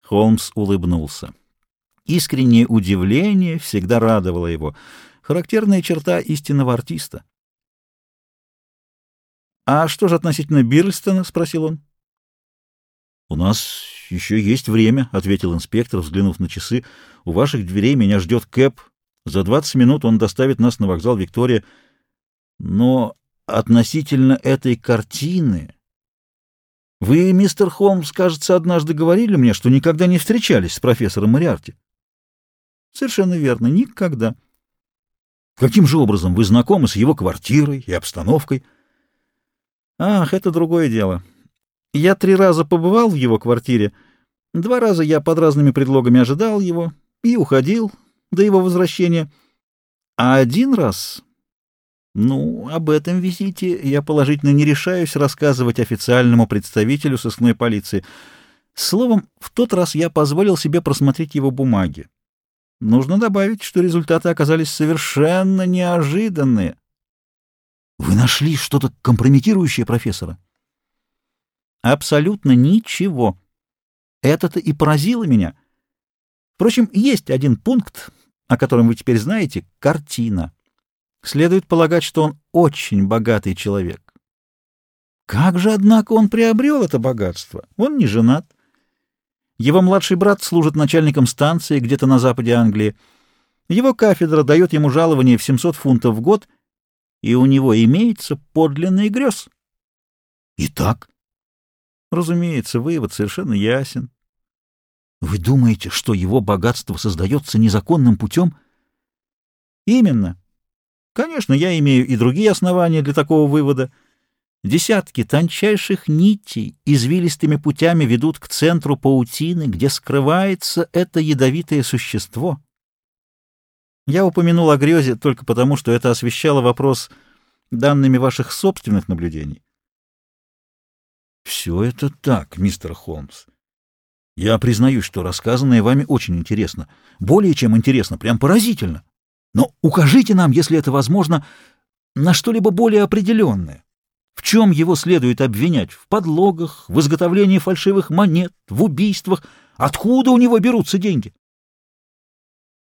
Холмс улыбнулся. Искреннее удивление всегда радовало его. Характерная черта истинного артиста. «А что же относительно Бирлстона?» — спросил он. «У нас еще есть время», — ответил инспектор, взглянув на часы. «У ваших дверей меня ждет Кэб. За 20 минут он доставит нас на вокзал Виктория. Но относительно этой картины... Вы, мистер Холмс, кажется, однажды говорили мне, что никогда не встречались с профессором Мориарти». «Совершенно верно, никогда». «Каким же образом вы знакомы с его квартирой и обстановкой?» «Ах, это другое дело. Я 3 раза побывал в его квартире. 2 раза я под разными предлогами ожидал его и уходил до его возвращения. А 1 раз... Ну, об этом визите я положительно не решаюсь рассказывать официальному представителю сыскной полиции. Словом, в тот раз я позволил себе просмотреть его бумаги. Нужно добавить, что результаты оказались совершенно неожиданные». «Вы нашли что-то компрометирующее профессора?» «Абсолютно ничего. Это-то и поразило меня. Впрочем, есть один пункт, о котором вы теперь знаете — картина. Следует полагать, что он очень богатый человек. Как же, однако, он приобрел это богатство? Он не женат. Его младший брат служит начальником станции где-то на западе Англии. Его кафедра дает ему жалование в 700 фунтов в год, и у него имеется подлинный грез». «Итак?» «Разумеется, вывод совершенно ясен». «Вы думаете, что его богатство создается незаконным путем?» «Именно. Конечно, я имею и другие основания для такого вывода. Десятки тончайших нитей извилистыми путями ведут к центру паутины, где скрывается это ядовитое существо. Я упомянул о грезе только потому, что это освещало вопрос данными ваших собственных наблюдений». «Все это так, мистер Холмс. Я признаюсь, что рассказанное вами очень интересно. Более чем интересно, прям поразительно. Но укажите нам, если это возможно, на что-либо более определенное. В чем его следует обвинять? В подлогах, в изготовлении фальшивых монет, в убийствах? Откуда у него берутся деньги?»